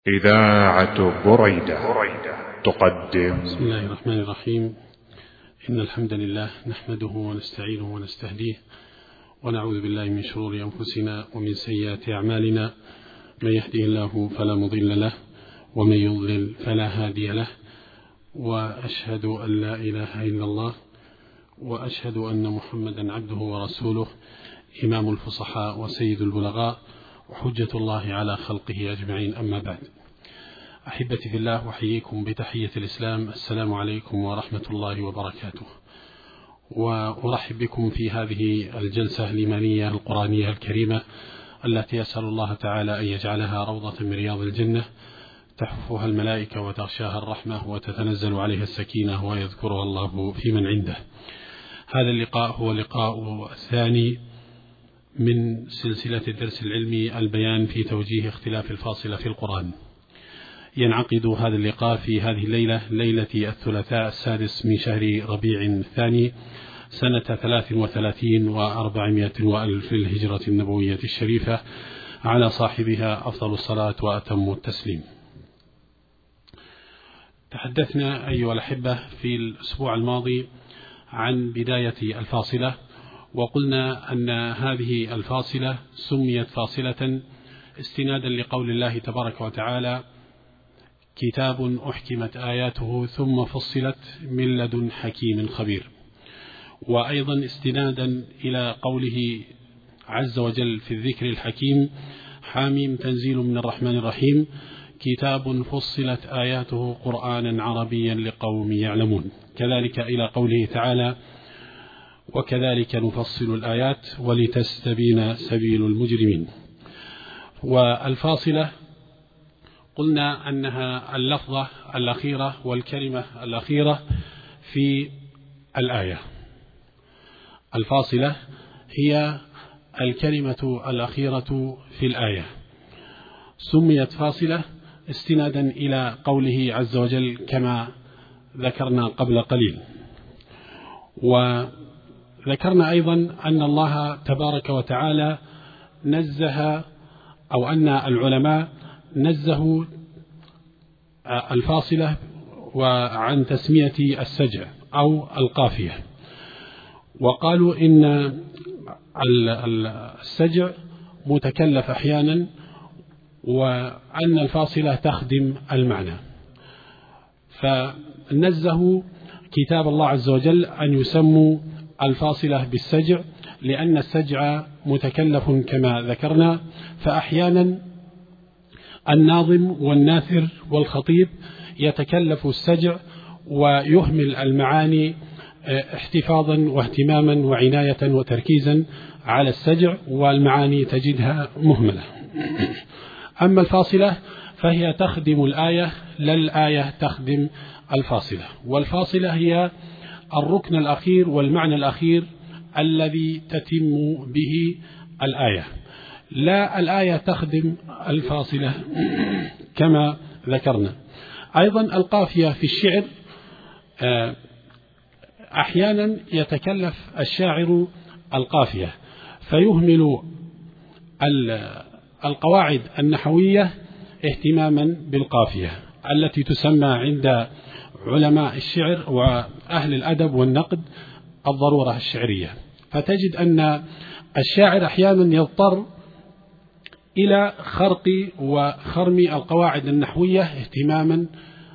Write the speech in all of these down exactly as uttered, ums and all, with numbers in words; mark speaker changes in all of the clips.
Speaker 1: إذاعة بريدة تقدم.
Speaker 2: بسم الله الرحمن الرحيم. إن الحمد لله نحمده ونستعينه ونستهديه ونعوذ بالله من شرور أنفسنا ومن سيئات أعمالنا، من يهده الله فلا مضل له ومن يضلل فلا هادي له، وأشهد أن لا إله إلا الله وأشهد أن محمدا عبده ورسوله، إمام الفصحاء وسيد البلغاء وحجة الله على خلقه أجمعين. أما بعد، أحبتي في الله، أحييكم بتحية الإسلام، السلام عليكم ورحمة الله وبركاته، وأرحب بكم في هذه الجلسة الإيمانية القرآنية الكريمة التي أسأل الله تعالى أن يجعلها روضة من رياض الجنة تحفها الملائكة وتغشاها الرحمة وتتنزل عليها السكينة ويذكرها الله في من عنده. هذا اللقاء هو اللقاء الثاني من سلسلة الدرس العلمي البيان في توجيه اختلاف الفاصلة في القرآن. ينعقد هذا اللقاء في هذه الليلة، ليلة الثلاثاء السادس من شهر ربيع الثاني سنة ثلاث وثلاثين وأربعمائة وألف في الهجرة النبوية الشريفة، على صاحبها أفضل الصلاة وأتم التسليم. تحدثنا أيها الأحبة في الأسبوع الماضي عن بداية الفاصلة، وقلنا أن هذه الفاصلة سميت فاصلة استنادا لقول الله تبارك وتعالى: كتاب أحكمت آياته ثم فصلت من لدن حكيم خبير. وأيضا استنادا إلى قوله عز وجل في الذكر الحكيم: حاميم تنزيل من الرحمن الرحيم، كتاب فصلت آياته قرآنا عربيا لقوم يعلمون. كذلك إلى قوله تعالى: وكذلك نفصل الآيات ولتستبين سبيل المجرمين. والفاصلة قلنا أنها اللفظة الأخيرة والكلمة الأخيرة في الآية. الفاصلة هي الكلمة الأخيرة في الآية، سميت فاصلة استنادا إلى قوله عز وجل كما ذكرنا قبل قليل. وذكرنا أيضا أن الله تبارك وتعالى نزه، أو أن العلماء نزهوا الفاصلة وعن تسمية السجع أو القافية، وقالوا إن السجع متكلف أحيانا، وأن الفاصلة تخدم المعنى. فنزهوا كتاب الله عز وجل أن يسموا الفاصلة بالسجع، لأن السجع متكلف كما ذكرنا، فأحيانا الناظم والناثر والخطيب يتكلف السجع ويهمل المعاني احتفاظا واهتماما وعناية وتركيزا على السجع، والمعاني تجدها مهملة. أما الفاصلة فهي تخدم الآية، لا الآية تخدم الفاصلة. والفاصلة هي الركن الأخير والمعنى الأخير الذي تتم به الآية، لا الآية تخدم الفاصلة كما ذكرنا. أيضا القافية في الشعر، أحيانا يتكلف الشاعر القافية فيهمل القواعد النحوية اهتماما بالقافية التي تسمى عند علماء الشعر وأهل الأدب والنقد الضرورة الشعرية. فتجد أن الشاعر أحيانا يضطر إلى خرق وخرم القواعد النحوية اهتماما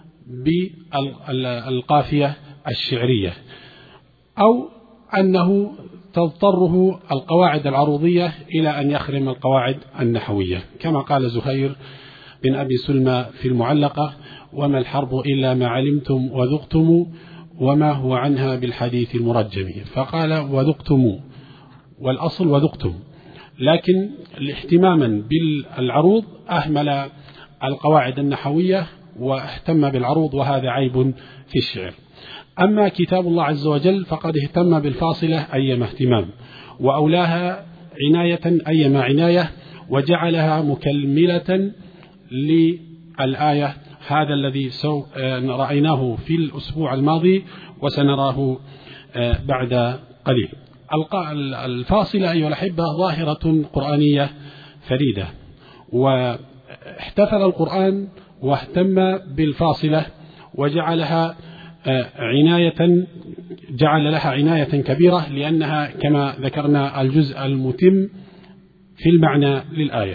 Speaker 2: بالقافية الشعرية، أو أنه تضطره القواعد العروضية إلى أن يخرم القواعد النحوية، كما قال زهير بن أبي سلمى في المعلقة: وما الحرب إلا ما علمتم وذقتم وما هو عنها بالحديث المرجم. فقال وذقتم، والأصل وذقتم، لكن اهتماما بالعروض أهمل القواعد النحوية واهتم بالعروض، وهذا عيب في الشعر. أما كتاب الله عز وجل فقد اهتم بالفاصلة أيما اهتمام، وأولاها عناية أيما عناية، وجعلها مكملة للآية. هذا الذي سو رأيناه في الأسبوع الماضي وسنراه بعد قليل. الفاصلة أيها الأحبة ظاهرة قرآنية فريدة، و احتفل القرآن واهتم بالفاصلة وجعلها عناية جعل لها عناية كبيرة، لأنها كما ذكرنا الجزء المتم في المعنى للآية.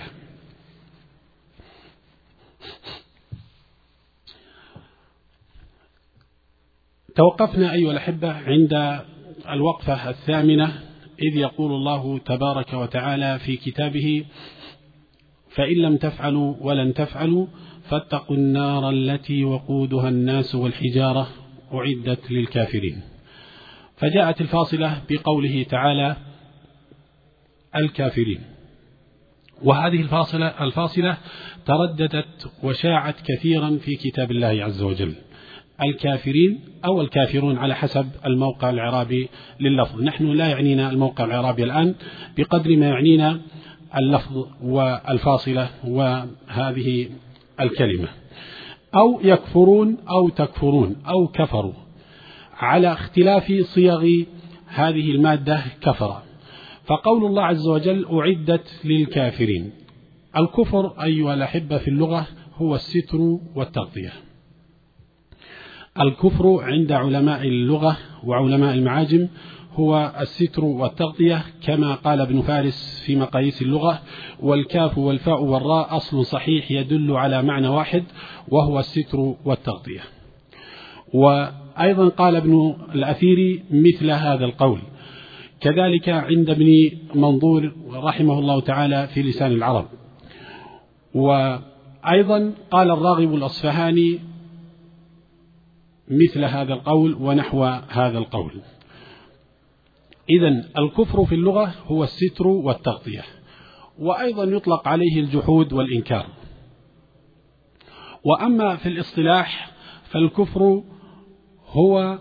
Speaker 2: توقفنا أيها الأحبة عند الوقفة الثامنة، إذ يقول الله تبارك وتعالى في كتابه: فإن لم تفعلوا ولن تفعلوا فاتقوا النار التي وقودها الناس والحجارة أعدت للكافرين. فجاءت الفاصلة بقوله تعالى الكافرين، وهذه الفاصلة الفاصلة ترددت وشاعت كثيرا في كتاب الله عز وجل. الكافرين أو الكافرون على حسب الموقع الإعرابي لللفظ. نحن لا يعنينا الموقع الإعرابي الآن بقدر ما يعنينا اللفظ والفاصلة وهذه الكلمة. أو يكفرون أو تكفرون أو كفروا، على اختلاف صيغ هذه المادة كفر. فقول الله عز وجل أعدت للكافرين، الكفر أيها الأحبة في اللغة هو الستر والتغطية. الكفر عند علماء اللغة وعلماء المعاجم هو الستر والتغطية، كما قال ابن فارس في مقاييس اللغة: والكاف والفاء والراء أصل صحيح يدل على معنى واحد وهو الستر والتغطية. وأيضا قال ابن الأثير مثل هذا القول، كذلك عند ابن منظور رحمه الله تعالى في لسان العرب. وأيضا قال الراغب الأصفهاني مثل هذا القول ونحو هذا القول. إذن الكفر في اللغة هو الستر والتغطية، وأيضا يطلق عليه الجحود والإنكار. وأما في الاصطلاح فالكفر هو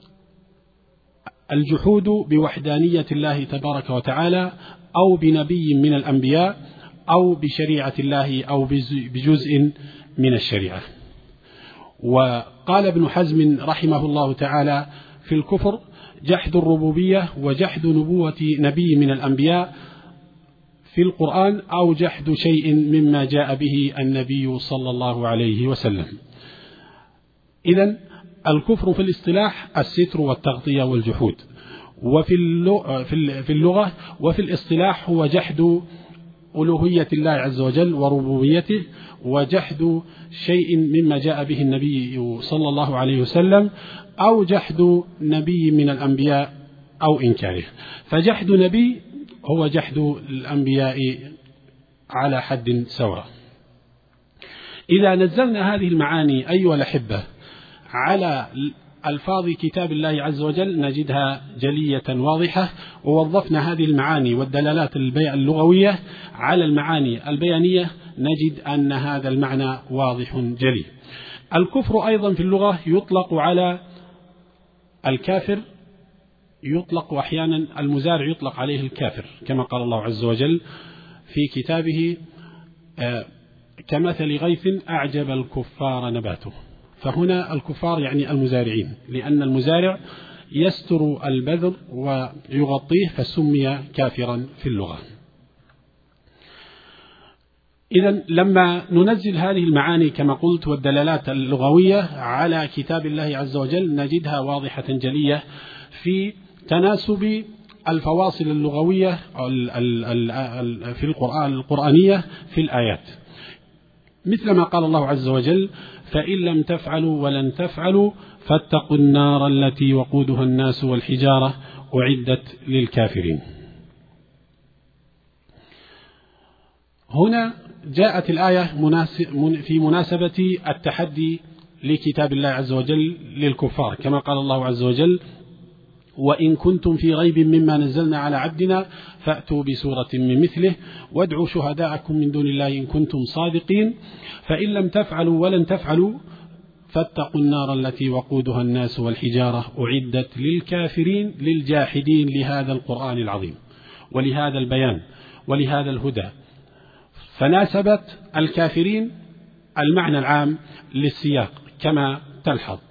Speaker 2: الجحود بوحدانية الله تبارك وتعالى أو بنبي من الأنبياء أو بشريعة الله أو بجزء من الشريعة. وقال ابن حزم رحمه الله تعالى في الكفر: جحد الربوبية وجحد نبوة نبي من الأنبياء في القرآن أو جحد شيء مما جاء به النبي صلى الله عليه وسلم. إذن الكفر في الاصطلاح الستر والتغطية والجحود، وفي في اللغة وفي الاصطلاح هو جحد ألوهية الله عز وجل وربوبيته، وجحد شيء مما جاء به النبي صلى الله عليه وسلم، أو جحد نبي من الأنبياء أو إنكاره. فجحد نبي هو جحد الأنبياء على حد سواء. إذا نزلنا هذه المعاني أيها الأحبة على ألفاظ كتاب الله عز وجل نجدها جلية واضحة، ووظفنا هذه المعاني والدلالات اللغوية على المعاني البيانية نجد أن هذا المعنى واضح جلي. الكفر أيضا في اللغة يطلق على الكافر، يطلق أحيانا المزارع يطلق عليه الكافر، كما قال الله عز وجل في كتابه: كمثل غيث أعجب الكفار نباته. فهنا الكفار يعني المزارعين، لأن المزارع يستر البذر ويغطيه فسمي كافرا في اللغة. إذن لما ننزل هذه المعاني كما قلت والدلالات اللغوية على كتاب الله عز وجل نجدها واضحة جلية في تناسب الفواصل اللغوية في القرآن القرآنية في الآيات، مثل ما قال الله عز وجل: فإن لم تفعلوا ولن تفعلوا فاتقوا النار التي وقودها الناس والحجارة أعدت للكافرين. هنا جاءت الآية في مناسبة التحدي لكتاب الله عز وجل للكفار، كما قال الله عز وجل: وإن كنتم في ريب مما نزلنا على عبدنا فأتوا بسورة من مثله وادعوا شهداءكم من دون الله إن كنتم صادقين فإن لم تفعلوا ولن تفعلوا فاتقوا النار التي وقودها الناس والحجارة أعدت للكافرين للجاحدين لهذا القرآن العظيم ولهذا البيان ولهذا الهدى. فناسبت الكافرين المعنى العام للسياق كما تلحظ،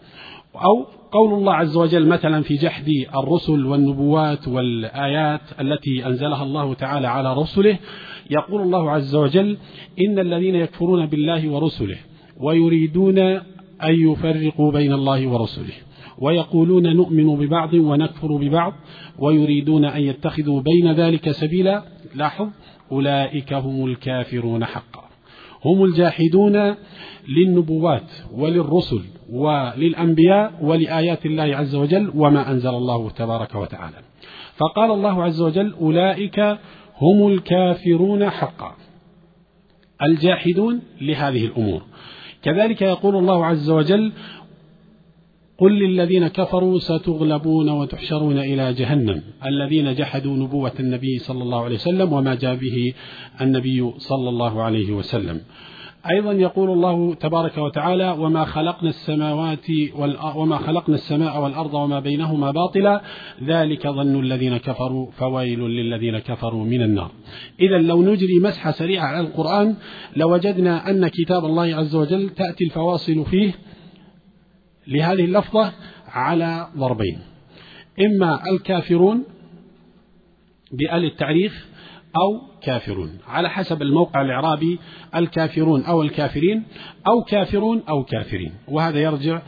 Speaker 2: أو قول الله عز وجل مثلا في جحد الرسل والنبوات والآيات التي أنزلها الله تعالى على رسله، يقول الله عز وجل: إن الذين يكفرون بالله ورسله ويريدون أن يفرقوا بين الله ورسله ويقولون نؤمن ببعض ونكفر ببعض ويريدون أن يتخذوا بين ذلك سبيلا، لاحظ: أولئك هم الكافرون حقا. هم الجاحدون للنبوات وللرسل وللأنبياء ولآيات الله عز وجل وما أنزل الله تبارك وتعالى. فقال الله عز وجل: أولئك هم الكافرون حقا، الجاحدون لهذه الأمور. كذلك يقول الله عز وجل: قل للذين كفروا ستغلبون وتحشرون إلى جهنم، الذين جحدوا نبوة النبي صلى الله عليه وسلم وما جاء به النبي صلى الله عليه وسلم. أيضا يقول الله تبارك وتعالى: وما خلقنا السماوات وما خلقنا السماء والأرض وما بينهما باطلا ذلك ظن الذين كفروا فويل للذين كفروا من النار. إذا لو نجري مسحة سريعة على القرآن لوجدنا أن كتاب الله عز وجل تأتي الفواصل فيه لهذه اللفظة على ضربين: إما الكافرون بآل التعريف أو كافرون، على حسب الموقع الإعرابي، الكافرون أو الكافرين أو كافرون أو كافرين، وهذا يرجع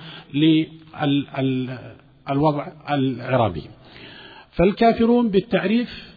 Speaker 2: للوضع الإعرابي. فالكافرون بالتعريف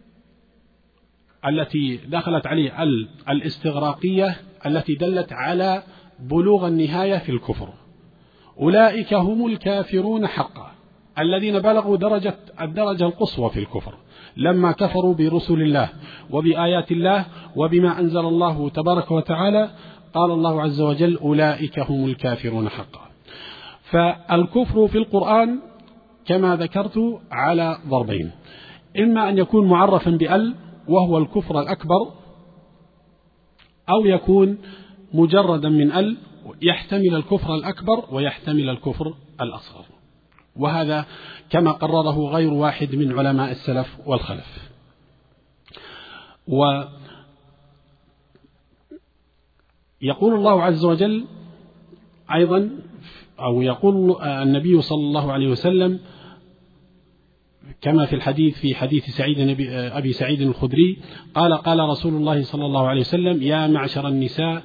Speaker 2: التي دخلت عليه الاستغراقية التي دلت على بلوغ النهاية في الكفر، أولئك هم الكافرون حقا، الذين بلغوا درجة الدرجة القصوى في الكفر لما كفروا برسل الله وبآيات الله وبما أنزل الله تبارك وتعالى. قال الله عز وجل: أولئك هم الكافرون حقا. فالكفر في القرآن كما ذكرت على ضربين: إما أن يكون معرفا بأل وهو الكفر الأكبر، أو يكون مجردا من أل يحتمل الكفر الأكبر ويحتمل الكفر الأصغر، وهذا كما قرره غير واحد من علماء السلف والخلف. ويقول الله عز وجل أيضا، أو يقول النبي صلى الله عليه وسلم كما في الحديث في حديث سعيد أبي سعيد الخدري قال: قال رسول الله صلى الله عليه وسلم: يا معشر النساء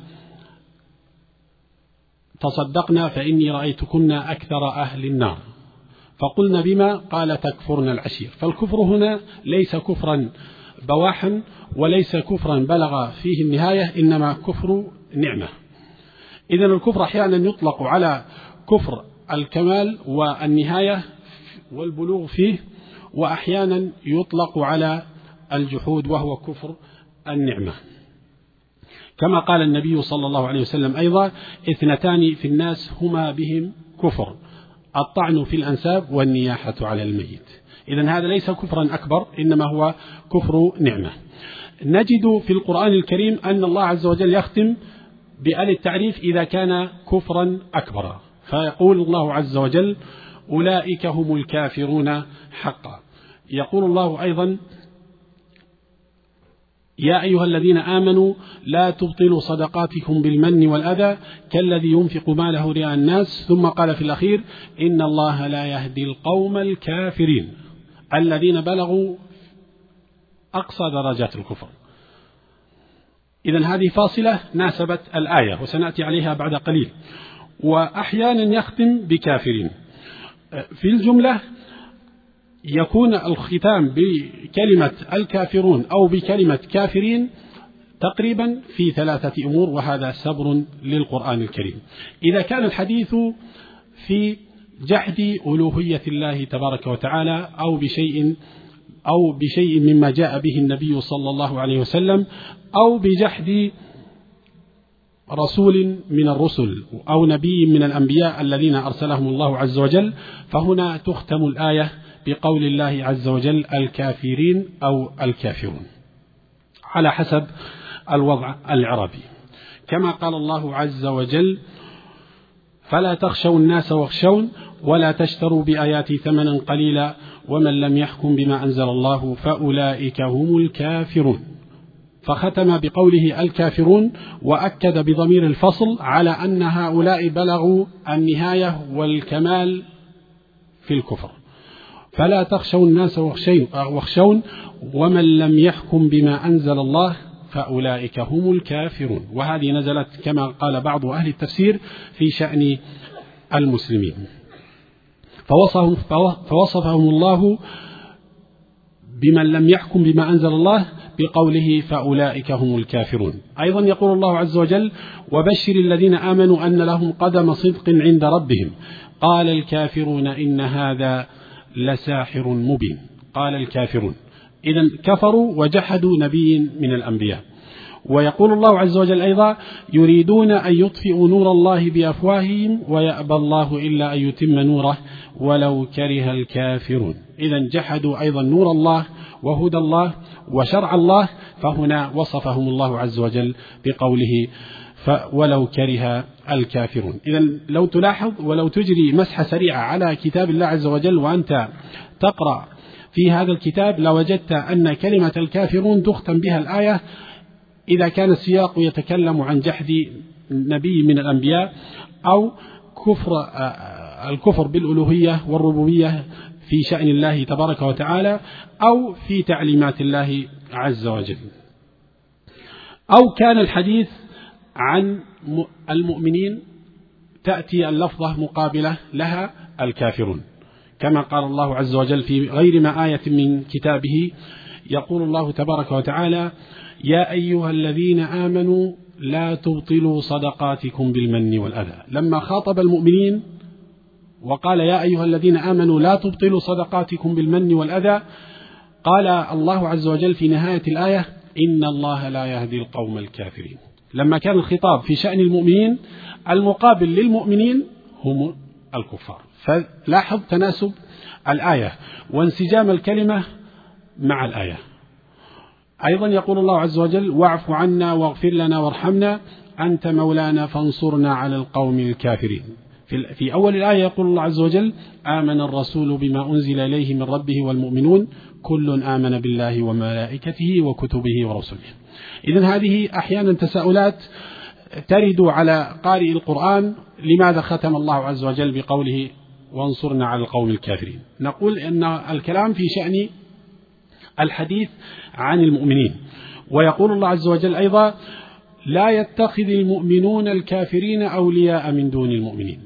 Speaker 2: تصدقنا فإني رأيتكن أكثر أهل النار. فقلنا: بما؟ قال: تكفرن العشير. فالكفر هنا ليس كفرا بواحا وليس كفرا بلغ فيه النهاية، إنما كفر نعمة. إذن الكفر أحيانا يطلق على كفر الكمال والنهاية والبلوغ فيه، وأحيانا يطلق على الجحود وهو كفر النعمة، كما قال النبي صلى الله عليه وسلم أيضا: اثنتان في الناس هما بهم كفر، الطعن في الأنساب والنياحة على الميت. إذن هذا ليس كفرا أكبر، إنما هو كفر نعمة. نجد في القرآن الكريم أن الله عز وجل يختم بآل التعريف إذا كان كفرا أكبر، فيقول الله عز وجل: أولئك هم الكافرون حقا. يقول الله أيضا: يا أيها الذين آمنوا لا تبطلوا صدقاتكم بالمن والأذى كالذي ينفق ماله رئاء الناس، ثم قال في الأخير: إن الله لا يهدي القوم الكافرين، الذين بلغوا أقصى درجات الكفر. إذن هذه فاصلة ناسبت الآية وسنأتي عليها بعد قليل. وأحيانا يختم بكافرين. في الجملة يكون الختام بكلمة الكافرون أو بكلمة كافرين تقريبا في ثلاثة أمور، وهذا سبر للقرآن الكريم. إذا كان الحديث في جحد ألوهية الله تبارك وتعالى أو بشيء أو بشيء مما جاء به النبي صلى الله عليه وسلم، أو بجحد رسول من الرسل أو نبي من الأنبياء الذين أرسلهم الله عز وجل، فهنا تختم الآية بقول الله عز وجل: الكافرين أو الكافرون، على حسب الوضع العربي. كما قال الله عز وجل: فلا تخشوا الناس واخشون ولا تشتروا بآياتي ثمنا قليلا ومن لم يحكم بما أنزل الله فأولئك هم الكافرون. فختم بقوله الكافرون، وأكد بضمير الفصل على أن هؤلاء بلغوا النهاية والكمال في الكفر. فلا تخشوا الناس واخشون ومن لم يحكم بما أنزل الله فأولئك هم الكافرون. وهذه نزلت كما قال بعض أهل التفسير في شأن المسلمين، فوصفهم, فوصفهم الله بمن لم يحكم بما أنزل الله بقوله فأولئك هم الكافرون. أيضا يقول الله عز وجل وبشر الذين آمنوا أن لهم قدم صدق عند ربهم قال الكافرون إن هذا لساحر مبين. قال الكافرون، إذن كفروا وجحدوا نبي من الأنبياء. ويقول الله عز وجل أيضا يريدون أن يطفئوا نور الله بأفواههم ويأبى الله إلا أن يتم نوره ولو كره الكافرون. إذن جحدوا أيضا نور الله وهدى الله وشرع الله، فهنا وصفهم الله عز وجل بقوله ولو كره الكافرون. إذن لو تلاحظ ولو تجري مسحة سريعة على كتاب الله عز وجل وأنت تقرأ في هذا الكتاب لوجدت أن كلمة الكافرون تختم بها الآية إذا كان السياق يتكلم عن جحد نبي من الأنبياء أو كفر الكفر بالألوهية والربوبية في شأن الله تبارك وتعالى أو في تعليمات الله عز وجل، أو كان الحديث عن المؤمنين تأتي اللفظة مقابلة لها الكافرون، كما قال الله عز وجل في غير ما آية من كتابه يقول الله تبارك وتعالى يا أيها الذين آمنوا لا تبطلوا صدقاتكم بالمن والأذى. لما خاطب المؤمنين وقال يا أيها الذين آمنوا لا تبطلوا صدقاتكم بالمن والأذى، قال الله عز وجل في نهاية الآية إن الله لا يهدي القوم الكافرين. لما كان الخطاب في شأن المؤمنين المقابل للمؤمنين هم الكفار. فلاحظ تناسب الآية وانسجام الكلمة مع الآية. أيضا يقول الله عز وجل واعف عنا واغفر لنا وارحمنا أنت مولانا فانصرنا على القوم الكافرين. في أول الآية يقول الله عز وجل آمن الرسول بما أنزل إليه من ربه والمؤمنون كل آمن بالله وملائكته وكتبه ورسله. إذن هذه أحيانا تساؤلات ترد على قارئ القرآن لماذا ختم الله عز وجل بقوله وانصرنا على القوم الكافرين. نقول أن الكلام في شأن الحديث عن المؤمنين. ويقول الله عز وجل أيضا لا يتخذ المؤمنون الكافرين أولياء من دون المؤمنين.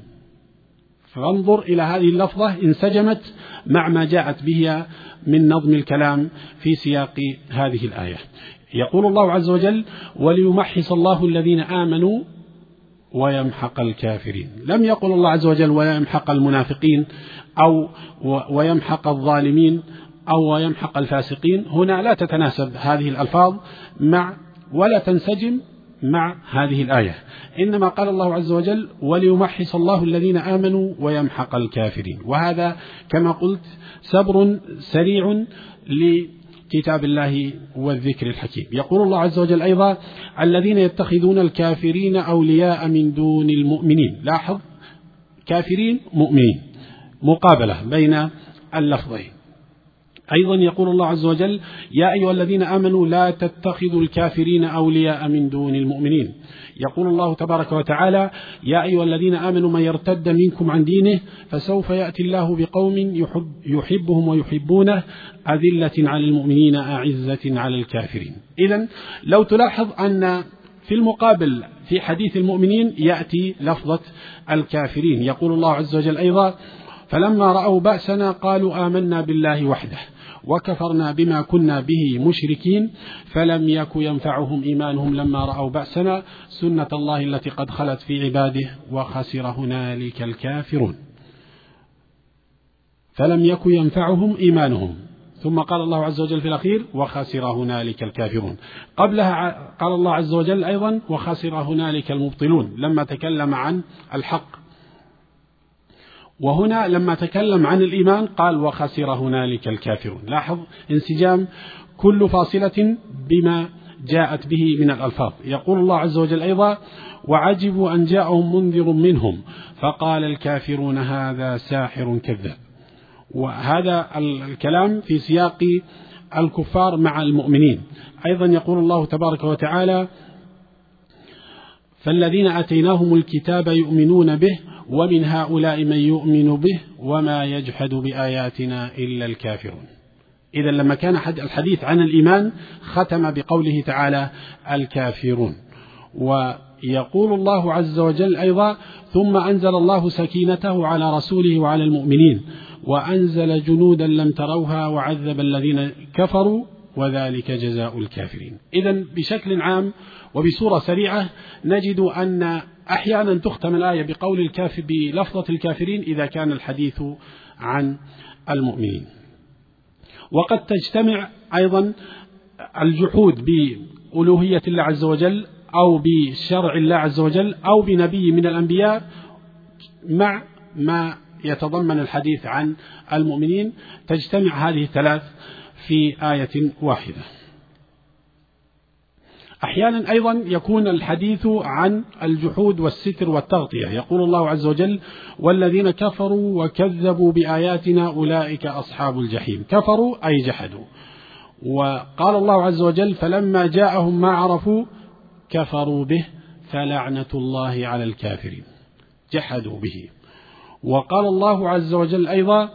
Speaker 2: فانظر إلى هذه اللفظة انسجمت مع ما جاءت به من نظم الكلام في سياق هذه الآية. يقول الله عز وجل وليمحص الله الذين آمنوا ويمحق الكافرين. لم يقل الله عز وجل ويمحق المنافقين أو ويمحق الظالمين أو ويمحق الفاسقين. هنا لا تتناسب هذه الألفاظ مع ولا تنسجم مع هذه الآية، إنما قال الله عز وجل وليمحص الله الذين آمنوا ويمحق الكافرين. وهذا كما قلت سبر سريع لكتاب الله والذكر الحكيم. يقول الله عز وجل أيضا الذين يتخذون الكافرين أولياء من دون المؤمنين. لاحظ كافرين مؤمنين مقابلة بين اللفظين. أيضا يقول الله عز وجل يا أيها الذين آمنوا لا تتخذوا الكافرين أولياء من دون المؤمنين. يقول الله تبارك وتعالى يا أيها الذين آمنوا من يرتد منكم عن دينه فسوف يأتي الله بقوم يحب يحبهم ويحبونه أذلة على المؤمنين أعزة على الكافرين. إذن لو تلاحظ أن في المقابل في حديث المؤمنين يأتي لفظة الكافرين. يقول الله عز وجل أيضا فلما رأوا بأسنا قالوا آمنا بالله وحده وكفرنا بما كنا به مشركين فلم يك ينفعهم إيمانهم لما رأوا بأسنا سنة الله التي قد خلت في عباده وخسر هنالك الكافرون. فلم يك ينفعهم إيمانهم، ثم قال الله عز وجل في الأخير وخسر هنالك الكافرون. قبلها قال الله عز وجل أيضا وخسر هنالك المبطلون لما تكلم عن الحق، وهنا لما تكلم عن الإيمان قال وخسر هنالك الكافرون. لاحظ انسجام كل فاصلة بما جاءت به من الألفاظ. يقول الله عز وجل أيضا وعجبوا أن جاءهم منذر منهم فقال الكافرون هذا ساحر كذاب. وهذا الكلام في سياق الكفار مع المؤمنين. أيضا يقول الله تبارك وتعالى: فالذين آتيناهم الكتاب يؤمنون به ومن هؤلاء من يؤمن به وما يجحد بآياتنا إلا الكافرون. إذا لما كان الحديث عن الإيمان ختم بقوله تعالى الكافرون. ويقول الله عز وجل أيضا: ثم أنزل الله سكينته على رسوله وعلى المؤمنين وأنزل جنودا لم تروها وعذب الذين كفروا وذلك جزاء الكافرين. إذن بشكل عام وبصورة سريعة نجد أن أحيانا تختم الآية بقول الكافر بلفظة الكافرين إذا كان الحديث عن المؤمنين. وقد تجتمع أيضا الجحود بألوهية الله عز وجل أو بشرع الله عز وجل أو بنبي من الأنبياء مع ما يتضمن الحديث عن المؤمنين، تجتمع هذه الثلاث في آية واحدة. أحيانا أيضا يكون الحديث عن الجحود والستر والتغطية. يقول الله عز وجل: والذين كفروا وكذبوا بآياتنا أولئك أصحاب الجحيم. كفروا أي جحدوا. وقال الله عز وجل: فلما جاءهم ما عرفوا كفروا به فلعنة الله على الكافرين. جحدوا به. وقال الله عز وجل أيضا: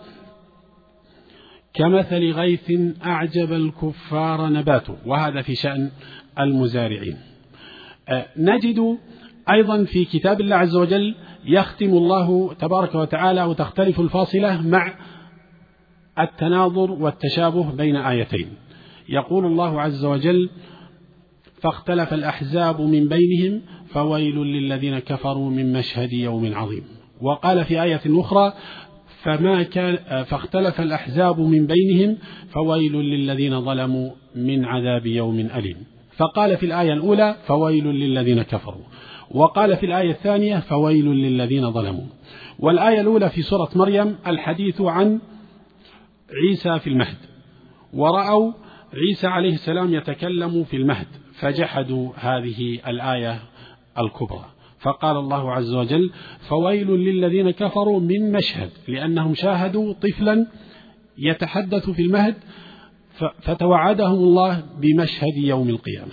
Speaker 2: كمثل غيث أعجب الكفار نباته. وهذا في شأن المزارعين. نجد أيضا في كتاب الله عز وجل يختم الله تبارك وتعالى وتختلف الفاصلة مع التناظر والتشابه بين آيتين. يقول الله عز وجل: فاختلف الأحزاب من بينهم فويل للذين كفروا من مشهد يوم عظيم. وقال في آية أخرى: فما كان فاختلف الأحزاب من بينهم فويل للذين ظلموا من عذاب يوم أليم. فقال في الآية الأولى: فويل للذين كفروا. وقال في الآية الثانية: فويل للذين ظلموا. والآية الأولى في سورة مريم الحديث عن عيسى في المهد، ورأوا عيسى عليه السلام يتكلم في المهد فجحدوا هذه الآية الكبرى. فقال الله عز وجل: فويل للذين كفروا من مشهد، لأنهم شاهدوا طفلا يتحدث في المهد فتوعدهم الله بمشهد يوم القيامة.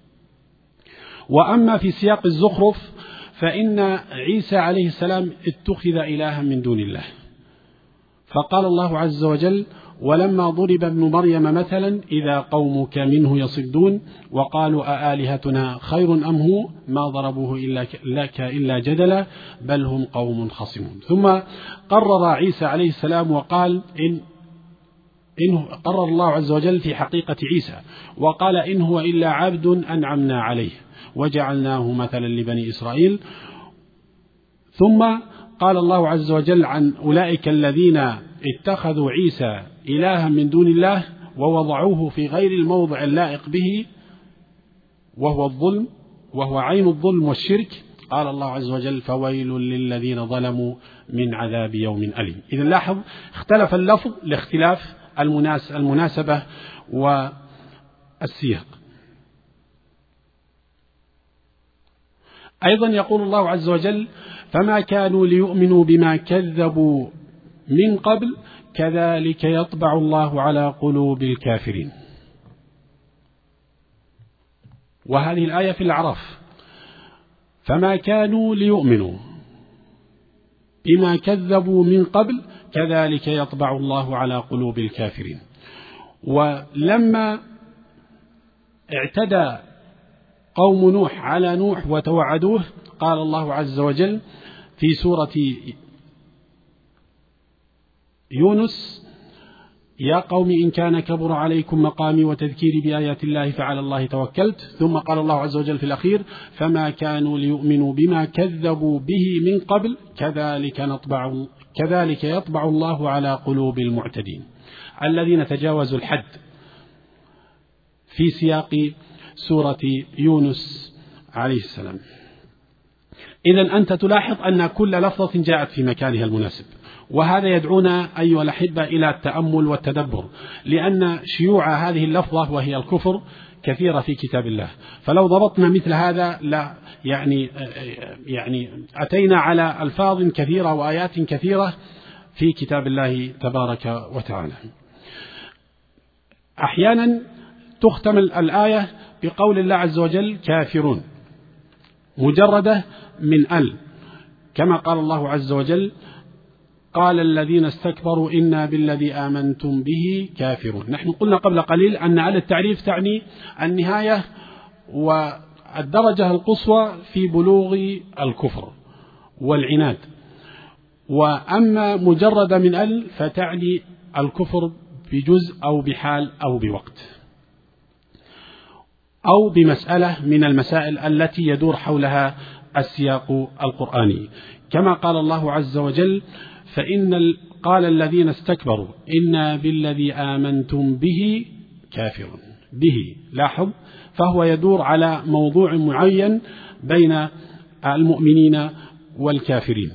Speaker 2: وأما في سياق الزخرف فإن عيسى عليه السلام اتخذ إلها من دون الله. فقال الله عز وجل: ولما ضرب ابن مريم مثلا إذا قومك منه يصدون وقالوا أآلهتنا خير أم هو ما ضربوه إلا لك إلا جدلا بل هم قوم خصمون. ثم قرر عيسى عليه السلام وقال إن إنه قرر الله عز وجل في حقيقة عيسى وقال: إن هو إلا عبد أنعمنا عليه وجعلناه مثلا لبني إسرائيل. ثم قال الله عز وجل عن أولئك الذين اتخذوا عيسى إلها من دون الله ووضعوه في غير الموضع اللائق به وهو الظلم وهو عين الظلم والشرك. قال الله عز وجل: فويل للذين ظلموا من عذاب يوم أليم. إذا لاحظ اختلف اللفظ لاختلاف المناسبة والسياق. أيضا يقول الله عز وجل: فما كانوا ليؤمنوا بما كذبوا من قبل كذلك يطبع الله على قلوب الكافرين. وهذه الآية في الأعراف: فما كانوا ليؤمنوا بما كذبوا من قبل كذلك يطبع الله على قلوب الكافرين. ولما اعتدى قوم نوح على نوح وتوعدوه قال الله عز وجل في سورة يونس: يا قوم إن كان كبر عليكم مقامي وتذكيري بآيات الله فعلى الله توكلت. ثم قال الله عز وجل في الأخير: فما كانوا ليؤمنوا بما كذبوا به من قبل كذلك نطبع كذلك يطبع الله على قلوب المعتدين الذين تجاوزوا الحد في سياق سورة يونس عليه السلام. إذن أنت تلاحظ أن كل لفظة جاءت في مكانها المناسب، وهذا يدعونا أيها الأحبة إلى التأمل والتدبر، لأن شيوع هذه اللفظة وهي الكفر كثيرة في كتاب الله. فلو ضبطنا مثل هذا لا يعني يعني أتينا على ألفاظ كثيرة وآيات كثيرة في كتاب الله تبارك وتعالى. أحيانا تختم الآية بقول الله عز وجل كافرون مجردة من ال، كما قال الله عز وجل قال الذين استكبروا إنا بالذي آمنتم به كافرون. نحن قلنا قبل قليل أن على التعريف تعني النهاية والدرجة القصوى في بلوغ الكفر والعناد، وأما مجرد من ال فتعني الكفر بجزء أو بحال أو بوقت أو بمسألة من المسائل التي يدور حولها السياق القرآني، كما قال الله عز وجل فإن قال الذين استكبروا إنا بالذي آمنتم به كافرون. به لاحظ، فهو يدور على موضوع معين بين المؤمنين والكافرين.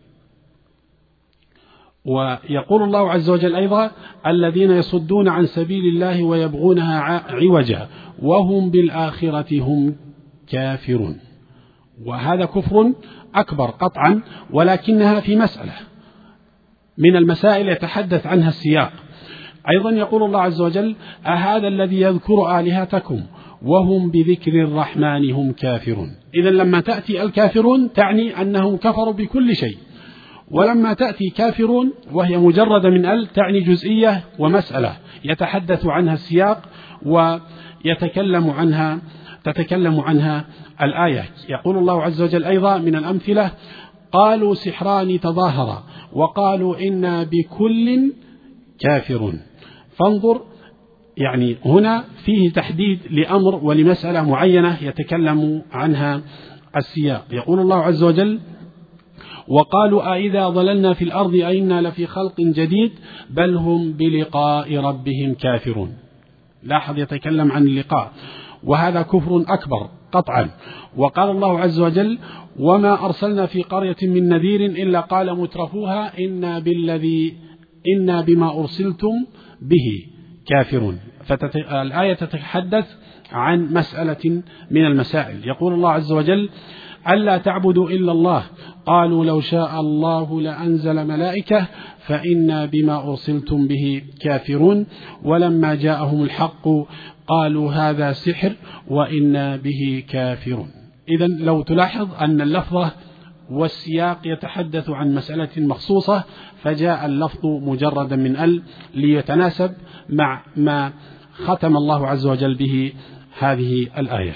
Speaker 2: ويقول الله عز وجل أيضا الذين يصدون عن سبيل الله ويبغونها عوجا وهم بالآخرة هم كافرون، وهذا كفر أكبر قطعا، ولكنها في مسألة من المسائل يتحدث عنها السياق. أيضا يقول الله عز وجل أهذا الذي يذكر آلهتكم وهم بذكر الرحمن هم كافرون. إذن لما تأتي الكافرون تعني أنهم كفروا بكل شيء، ولما تأتي كافرون وهي مجرد من ال تعني جزئية ومسألة يتحدث عنها السياق ويتكلم عنها تتكلم عنها الآية. يقول الله عز وجل أيضا من الأمثلة قالوا سحران تظاهرا وقالوا إنا بكل كافرون. فانظر، يعني هنا فيه تحديد لأمر ولمسألة معينة يتكلم عنها السياق. يقول الله عز وجل وقالوا أئذا ضللنا في الأرض أئنا لفي خلق جديد بل هم بلقاء ربهم كافرون. لاحظ، يتكلم عن اللقاء، وهذا كفر أكبر قطعا. وقال الله عز وجل وما أرسلنا في قرية من نذير إلا قال مترفوها إنا بالذي إنا بما أرسلتم به كافرون. فالآية تتحدث عن مسألة من المسائل. يقول الله عز وجل ألا تعبدوا إلا الله قالوا لو شاء الله لأنزل ملائكة فإنا بما أرسلتم به كافرون ولما جاءهم الحق قالوا هذا سحر وإنا به كافرون. إذن لو تلاحظ أن اللفظة والسياق يتحدث عن مسألة مخصوصة، فجاء اللفظ مجردا من ال ليتناسب مع ما ختم الله عز وجل به هذه الآية.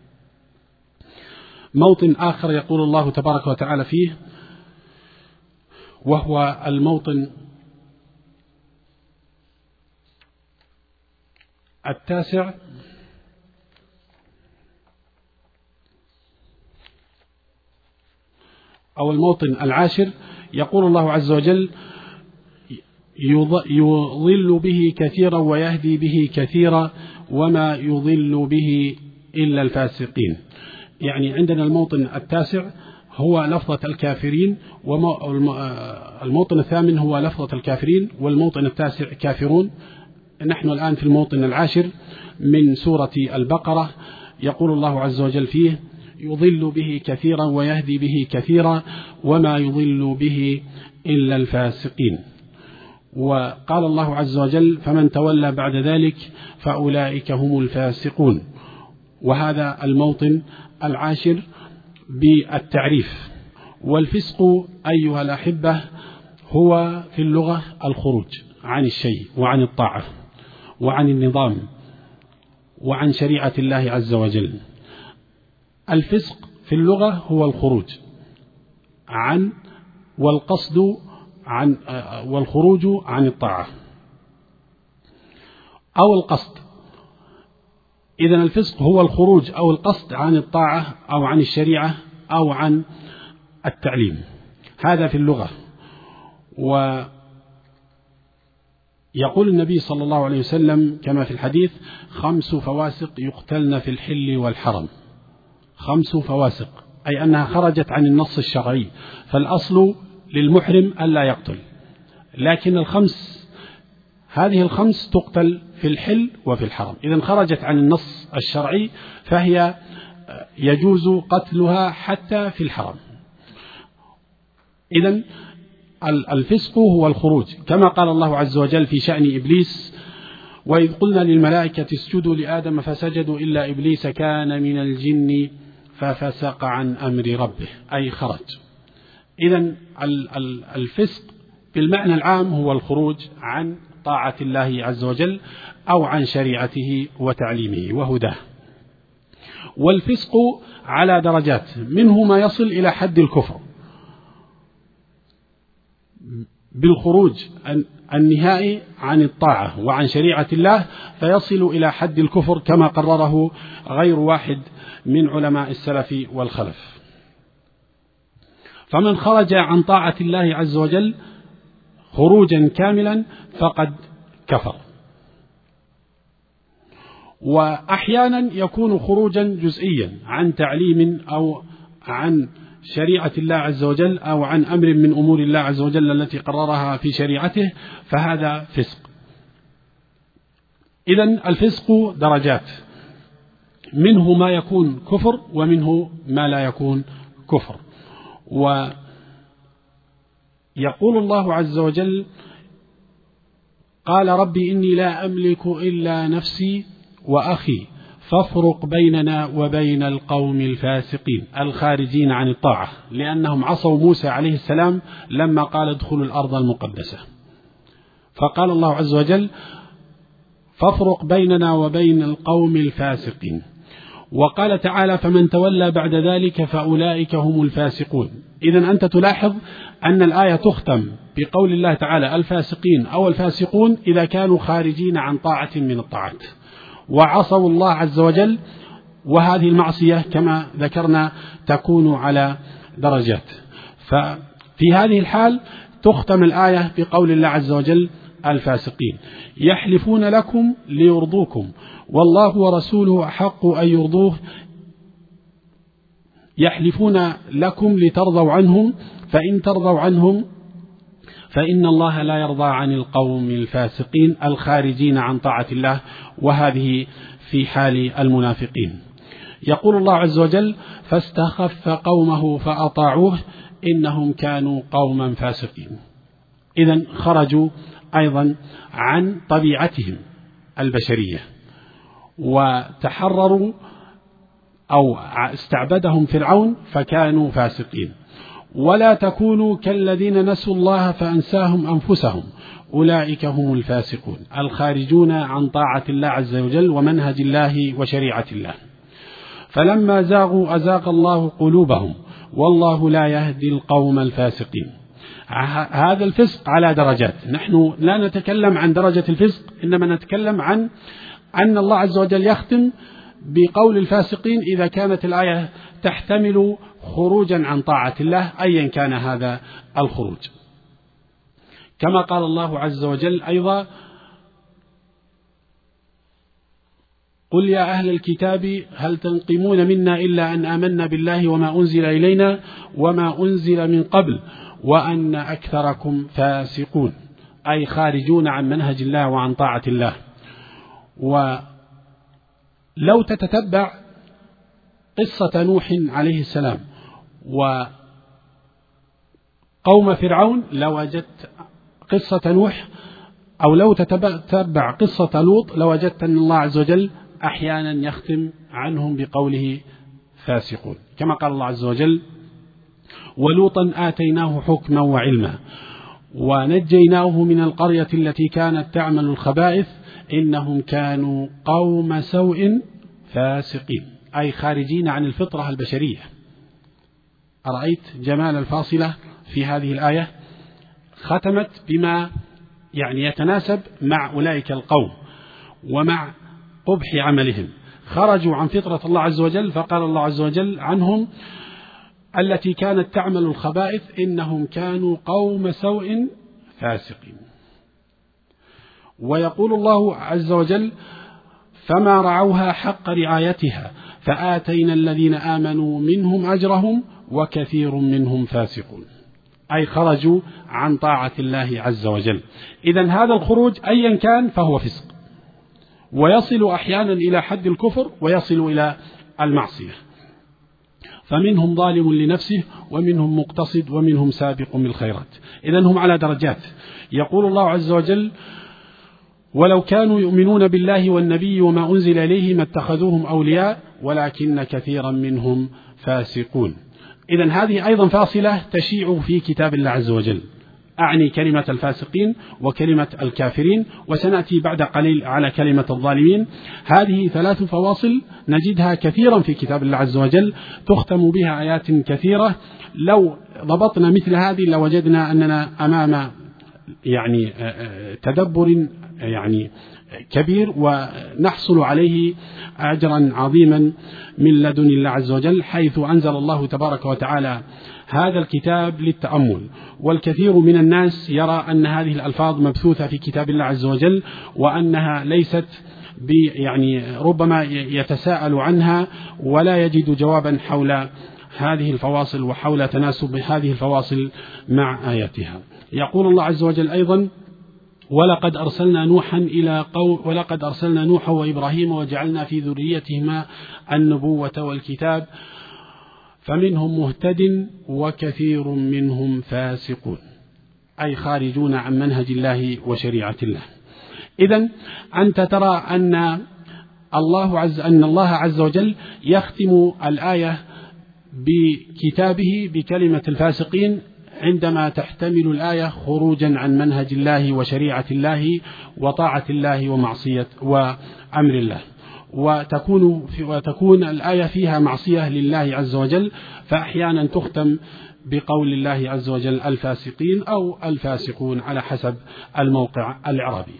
Speaker 2: موطن آخر يقول الله تبارك وتعالى فيه، وهو الموطن التاسع أو الموطن العاشر. يقول الله عز وجل يضل به كثيرا ويهدي به كثيرا وما يضل به إلا الفاسقين. يعني عندنا الموطن التاسع هو لفظة الكافرين، والموطن الثامن هو لفظة الكافرين، والموطن التاسع كافرون. نحن الآن في الموطن العاشر من سورة البقرة. يقول الله عز وجل فيه يضل به كثيرا ويهدي به كثيرا وما يضل به إلا الفاسقين. وقال الله عز وجل فمن تولى بعد ذلك فأولئك هم الفاسقون. وهذا الموطن العاشر بالتعريف. والفسق أيها الأحبة هو في اللغة الخروج عن الشيء وعن الطاعة وعن النظام وعن شريعة الله عز وجل. الفسق في اللغة هو الخروج عن والقصد عن والخروج عن الطاعة أو القصد. إذن الفسق هو الخروج أو القصد عن الطاعة أو عن الشريعة أو عن التعليم، هذا في اللغة. ويقول النبي صلى الله عليه وسلم كما في الحديث خمس فواسق يقتلن في الحل والحرم. خمس فواسق أي أنها خرجت عن النص الشرعي، فالأصل للمحرم ألا يقتل، لكن الخمس هذه الخمس تقتل في الحل وفي الحرم. إذن خرجت عن النص الشرعي فهي يجوز قتلها حتى في الحرم. إذن الفسق هو الخروج، كما قال الله عز وجل في شأن إبليس وإذ قلنا للملائكة اسجدوا لآدم فسجدوا إلا إبليس كان من الجن ففسق عن أمر ربه أي خرج. إذن الفسق بالمعنى العام هو الخروج عن طاعة الله عز وجل أو عن شريعته وتعليمه وهداه. والفسق على درجات، منه ما يصل إلى حد الكفر بالخروج النهائي عن الطاعة وعن شريعة الله، فيصل إلى حد الكفر كما قرره غير واحد من علماء السلف والخلف. فمن خرج عن طاعة الله عز وجل خروجا كاملا فقد كفر. وأحيانا يكون خروجا جزئيا عن تعليم أو عن شريعة الله عز وجل أو عن أمر من أمور الله عز وجل التي قررها في شريعته، فهذا فسق. إذن الفسق درجات، منه ما يكون كفر ومنه ما لا يكون كفر. ويقول الله عز وجل قال ربي إني لا أملك إلا نفسي وأخي فافرق بيننا وبين القوم الفاسقين الخارجين عن الطاعة، لأنهم عصوا موسى عليه السلام لما قال ادخلوا الأرض المقدسة. فقال الله عز وجل فافرق بيننا وبين القوم الفاسقين. وقال تعالى فمن تولى بعد ذلك فأولئك هم الفاسقون. إذن أنت تلاحظ أن الآية تختم بقول الله تعالى الفاسقين أو الفاسقون إذا كانوا خارجين عن طاعة من الطاعات وعصوا الله عز وجل، وهذه المعصية كما ذكرنا تكون على درجات. ففي هذه الحال تختم الآية بقول الله عز وجل الفاسقين يحلفون لكم ليرضوكم والله ورسوله أحق أن يرضوه، يحلفون لكم لترضوا عنهم فإن ترضوا عنهم فإن الله لا يرضى عن القوم الفاسقين الخارجين عن طاعة الله، وهذه في حال المنافقين. يقول الله عز وجل فاستخف قومه فأطاعوه إنهم كانوا قوما فاسقين. إذن خرجوا أيضا عن طبيعتهم البشرية وتحرروا أو استعبدهم فرعون فكانوا فاسقين. ولا تكونوا كالذين نسوا الله فأنساهم أنفسهم أولئك هم الفاسقون الخارجون عن طاعة الله عز وجل ومنهج الله وشريعة الله. فلما زاغوا أزاغ الله قلوبهم والله لا يهدي القوم الفاسقين. هذا الفسق على درجات، نحن لا نتكلم عن درجة الفسق، إنما نتكلم عن أن الله عز وجل يختم بقول الفاسقين إذا كانت الآية تحتمل خروجا عن طاعة الله أيا كان هذا الخروج. كما قال الله عز وجل أيضا قل يا أهل الكتاب هل تنقمون منا إلا أن آمنا بالله وما أنزل إلينا وما أنزل من قبل وأن أكثركم فاسقون، أي خارجون عن منهج الله وعن طاعة الله. ولو تتتبع قصة نوح عليه السلام وقوم فرعون لوجدت قصة نوح، أو لو تتبع قصة لوط لوجدت أن الله عز وجل أحيانا يختم عنهم بقوله فاسقون، كما قال الله عز وجل ولوطا آتيناه حكما وعلما ونجيناه من القرية التي كانت تعمل الخبائث إنهم كانوا قوم سوء فاسقين، أي خارجين عن الفطرة البشرية. أرأيت جمال الفاصلة في هذه الآية؟ ختمت بما يعني يتناسب مع أولئك القوم ومع قبح عملهم، خرجوا عن فطرة الله عز وجل، فقال الله عز وجل عنهم التي كانت تعمل الخبائث إنهم كانوا قوم سوء فاسقين. ويقول الله عز وجل فما رعوها حق رعايتها فآتينا الذين آمنوا منهم أجرهم وكثير منهم فاسقون، أي خرجوا عن طاعة الله عز وجل. إذن هذا الخروج أيا كان فهو فسق، ويصل أحيانا إلى حد الكفر ويصل إلى المعصية. فمنهم ظالم لنفسه ومنهم مقتصد ومنهم سابق بالخيرات. إذن هم على درجات. يقول الله عز وجل ولو كانوا يؤمنون بالله والنبي وما أنزل إليه ما اتخذوهم أولياء ولكن كثيرا منهم فاسقون. إذن هذه أيضا فاصلة تشيع في كتاب الله عز وجل، أعني كلمة الفاسقين وكلمة الكافرين، وسنأتي بعد قليل على كلمة الظالمين. هذه ثلاث فواصل نجدها كثيرا في كتاب الله عز وجل، تختم بها آيات كثيرة. لو ضبطنا مثل هذه لوجدنا أننا أمام يعني تدبر يعني كبير، ونحصل عليه أجرا عظيما من لدن الله عز وجل، حيث أنزل الله تبارك وتعالى هذا الكتاب للتأمل. والكثير من الناس يرى أن هذه الألفاظ مبثوثة في كتاب الله عز وجل، وأنها ليست يعني ربما يتساءل عنها ولا يجد جوابا حول هذه الفواصل وحول تناسب هذه الفواصل مع آياتها. يقول الله عز وجل أيضا: ولقد أرسلنا نوحا إلى قوم ولقد أرسلنا نوحا وإبراهيم وجعلنا في ذريتهما النبوة والكتاب فمنهم مهتد وكثير منهم فاسقون، أي خارجون عن منهج الله وشريعة الله. إذن أنت ترى أن الله عز أن الله عز وجل يختم الآية بكتابه بكلمة الفاسقين عندما تحتمل الآية خروجا عن منهج الله وشريعة الله وطاعة الله ومعصية وأمر الله، وتكون, في وتكون الآية فيها معصية لله عز وجل، فأحيانا تختم بقول الله عز وجل الفاسقين أو الفاسقون على حسب الموقع الإعرابي.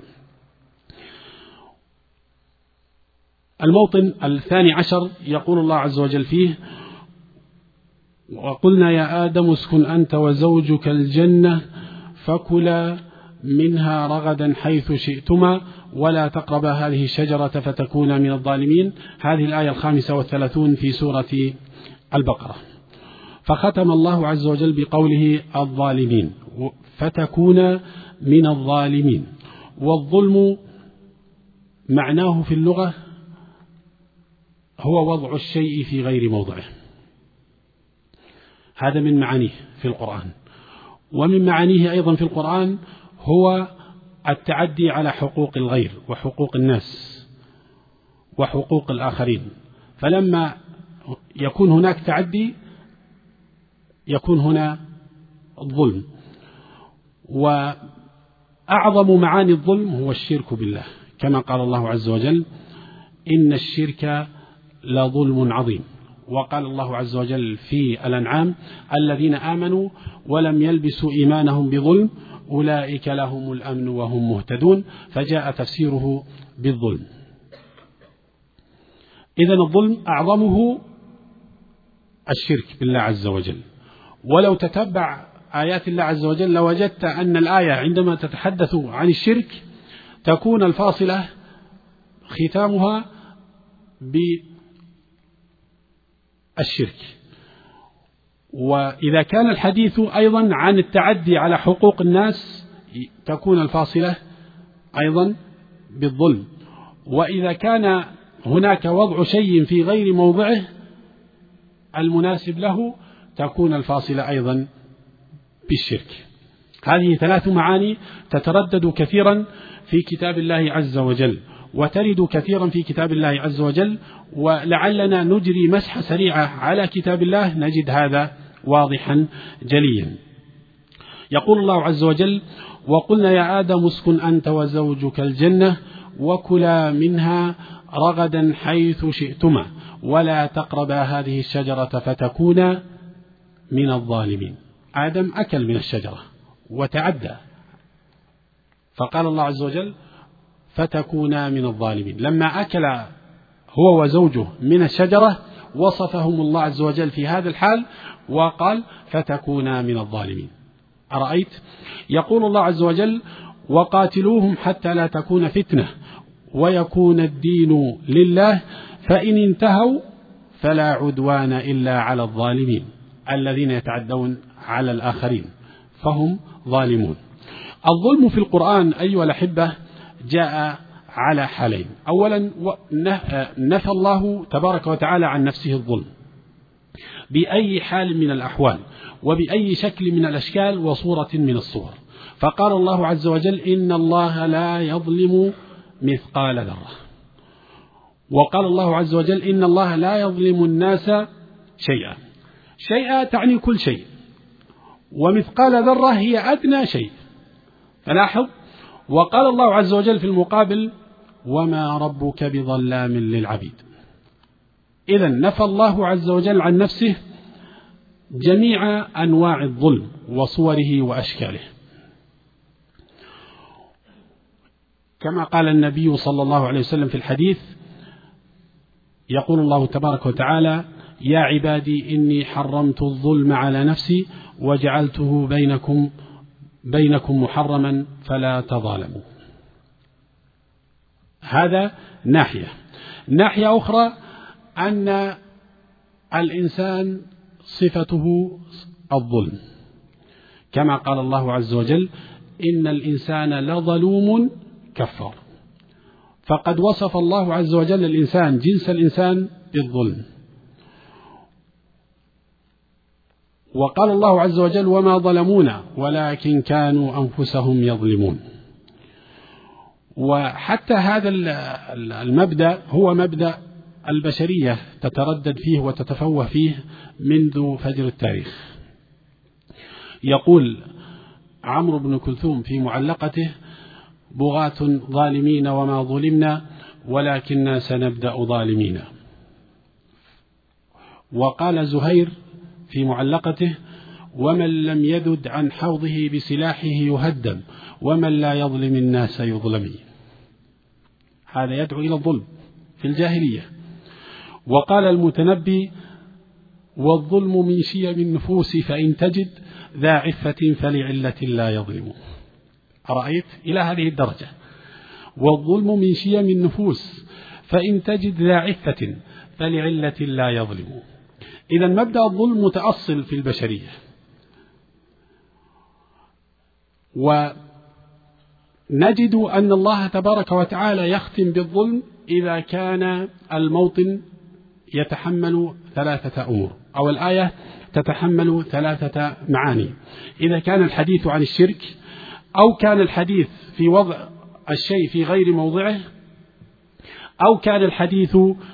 Speaker 2: الموطن الثاني عشر يقول الله عز وجل فيه: وقلنا يا آدم اسكن أنت وزوجك الجنة فكلا منها رغدا حيث شئتما ولا تقربا هذه الشجرة فتكونا من الظالمين. هذه الآية الخامسة والثلاثون في سورة البقرة. فختم الله عز وجل بقوله الظالمين فتكونا من الظالمين. والظلم معناه في اللغة هو وضع الشيء في غير موضعه، هذا من معانيه في القرآن. ومن معانيه أيضا في القرآن هو التعدي على حقوق الغير وحقوق الناس وحقوق الآخرين. فلما يكون هناك تعدي يكون هنا الظلم. وأعظم معاني الظلم هو الشرك بالله، كما قال الله عز وجل: إن الشرك لظلم عظيم. وقال الله عز وجل في الأنعام: الذين آمنوا ولم يلبسوا إيمانهم بظلم أولئك لهم الأمن وهم مهتدون، فجاء تفسيره بالظلم. إذن الظلم أعظمه الشرك بالله عز وجل. ولو تتبع آيات الله عز وجل لوجدت أن الآية عندما تتحدث عن الشرك تكون الفاصلة ختامها بالشرك، وإذا كان الحديث أيضا عن التعدي على حقوق الناس تكون الفاصلة أيضا بالظلم، وإذا كان هناك وضع شيء في غير موضعه المناسب له تكون الفاصلة أيضا بالشرك. هذه ثلاث معاني تتردد كثيرا في كتاب الله عز وجل، وترد كثيرا في كتاب الله عز وجل، ولعلنا نجري مسحة سريعة على كتاب الله نجد هذا واضحا جليا. يقول الله عز وجل: وقلنا يا آدم اسكن أنت وزوجك الجنة وكلا منها رغدا حيث شئتما ولا تقربا هذه الشجرة فتكونا من الظالمين. آدم أكل من الشجرة وتعدى، فقال الله عز وجل: فتكونا من الظالمين. لما أكل هو وزوجه من الشجرة وصفهم الله عز وجل في هذا الحال وقال: فتكونا من الظالمين. أرأيت؟ يقول الله عز وجل: وقاتلوهم حتى لا تكون فتنة ويكون الدين لله فإن انتهوا فلا عدوان إلا على الظالمين. الذين يتعدون على الآخرين فهم ظالمون. الظلم في القرآن أيها الأحبة جاء على حالين. أولا نفى الله تبارك وتعالى عن نفسه الظلم بأي حال من الأحوال وبأي شكل من الأشكال وصورة من الصور، فقال الله عز وجل إن الله لا يظلم مثقال ذرة، وقال الله عز وجل إن الله لا يظلم الناس شيئا. شيئا تعني كل شيء، ومثقال ذرة هي أدنى شيء. فلاحظ، وقال الله عز وجل في المقابل وما ربك بظلام للعبيد. إذن نفى الله عز وجل عن نفسه جميع أنواع الظلم وصوره وأشكاله، كما قال النبي صلى الله عليه وسلم في الحديث، يقول الله تبارك وتعالى يا عبادي إني حرمت الظلم على نفسي وجعلته بينكم بينكم محرما فلا تظالموا. هذا ناحية. ناحية أخرى أن الإنسان صفته الظلم، كما قال الله عز وجل إن الإنسان لظلوم كفار. فقد وصف الله عز وجل الإنسان جنس الإنسان بالظلم، وقال الله عز وجل وما ظلمونا ولكن كانوا أنفسهم يظلمون. وحتى هذا المبدأ هو مبدأ البشرية تتردد فيه وتتفوه فيه منذ فجر التاريخ. يقول عمرو بن كلثوم في معلقته بغاة ظالمين وما ظلمنا ولكننا سنبدأ ظالمين. وقال زهير في معلقته ومن لم يذد عن حوضه بسلاحه يهدم ومن لا يظلم الناس يظلمي. هذا يدعو إلى الظلم في الجاهلية. وقال المتنبي والظلم من شيم النفوس فإن تجد ذا عفة فلعلة لا يظلم. أرأيت إلى هذه الدرجة، والظلم من شيم النفوس فإن تجد ذا عفة فلعلة لا يظلم. إذا مبدأ الظلم متأصل في البشرية، ونجد أن الله تبارك وتعالى يختم بالظلم إذا كان الموطن يتحمل ثلاثة أمور، أو الآية تتحمل ثلاثة معاني. إذا كان الحديث عن الشرك، أو كان الحديث في وضع الشيء في غير موضعه، أو كان الحديث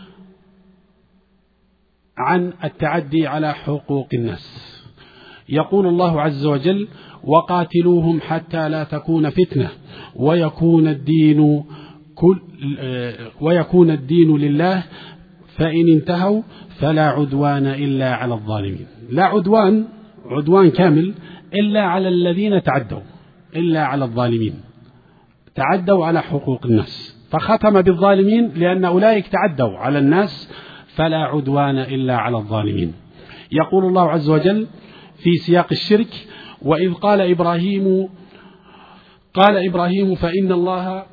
Speaker 2: عن التعدي على حقوق الناس. يقول الله عز وجل وقاتلوهم حتى لا تكون فتنة ويكون الدين كل ويكون الدين لله فإن انتهوا فلا عدوان إلا على الظالمين. لا عدوان عدوان كامل إلا على الذين تعدوا، إلا على الظالمين تعدوا على حقوق الناس، فختم بالظالمين لأن أولئك تعدوا على الناس، فلا عدوان إلا على الظالمين. يقول الله عز وجل في سياق الشرك وإذ قال إبراهيم قال إبراهيم فإن الله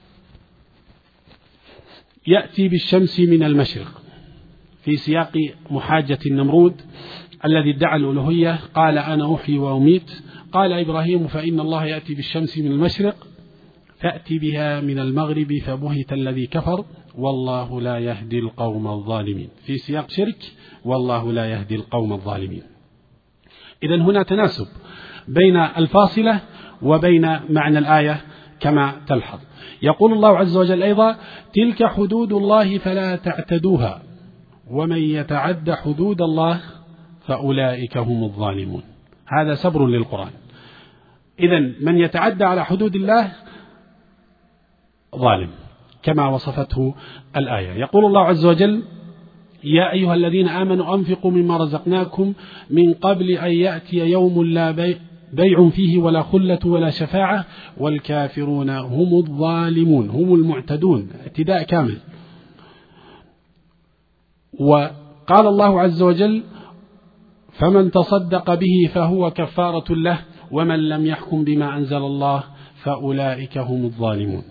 Speaker 2: يأتي بالشمس من المشرق، في سياق محاجة النمرود الذي ادعى الألوهية قال أنا أحيي وأميت. قال إبراهيم فإن الله يأتي بالشمس من المشرق فأتي بها من المغرب فبهت الذي كفر والله لا يهدي القوم الظالمين، في سياق شرك والله لا يهدي القوم الظالمين. إذن هنا تناسب بين الفاصلة وبين معنى الآية كما تلحظ. يقول الله عز وجل أيضا تلك حدود الله فلا تعتدوها ومن يتعد حدود الله فأولئك هم الظالمون. هذا سبر للقرآن. إذن من يتعدى على حدود الله ظالم كما وصفته الآية. يقول الله عز وجل يا أيها الذين آمنوا أنفقوا مما رزقناكم من قبل أن يأتي يوم لا بيع فيه ولا خلة ولا شفاعة والكافرون هم الظالمون، هم المعتدون اعتداء كامل. وقال الله عز وجل فمن تصدق به فهو كفارة له ومن لم يحكم بما أنزل الله فأولئك هم الظالمون.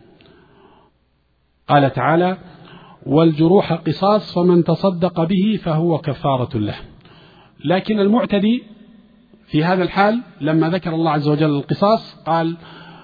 Speaker 2: قال تعالى والجروح قصاص فمن تصدق به فهو كفارة له. لكن المعتدي في هذا الحال لما ذكر الله عز وجل القصاص قال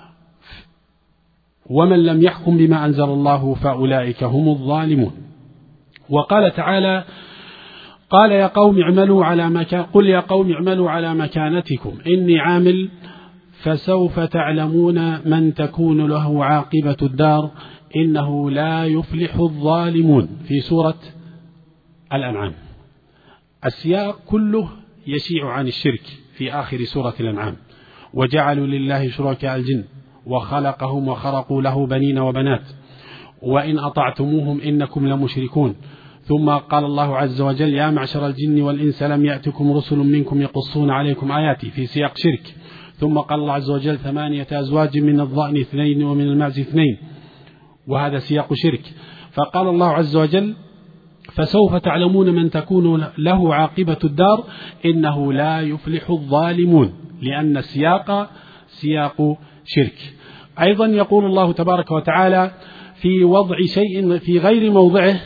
Speaker 2: ومن لم يحكم بما أنزل الله فأولئك هم الظالمون. وقال تعالى قال يا قوم اعملوا على مكان قل يا قوم اعملوا على مكانتكم إني عامل فسوف تعلمون من تكون له عاقبة الدار إنه لا يفلح الظالمون في سورة الأنعام. السياق كله يشيع عن الشرك في آخر سورة الأنعام: وجعلوا لله شركاء الجن وخلقهم وخرقوا له بنين وبنات وإن أطعتموهم إنكم لمشركون. ثم قال الله عز وجل: يا معشر الجن والإنس لم يأتكم رسل منكم يقصون عليكم آياتي، في سياق شرك. ثم قال الله عز وجل: ثمانية أزواج من الضأن اثنين ومن المعز اثنين، وهذا سياق شرك. فقال الله عز وجل: فسوف تعلمون من تكون له عاقبة الدار إنه لا يفلح الظالمون، لأن السياق سياق شرك. أيضا يقول الله تبارك وتعالى في وضع شيء في غير موضعه: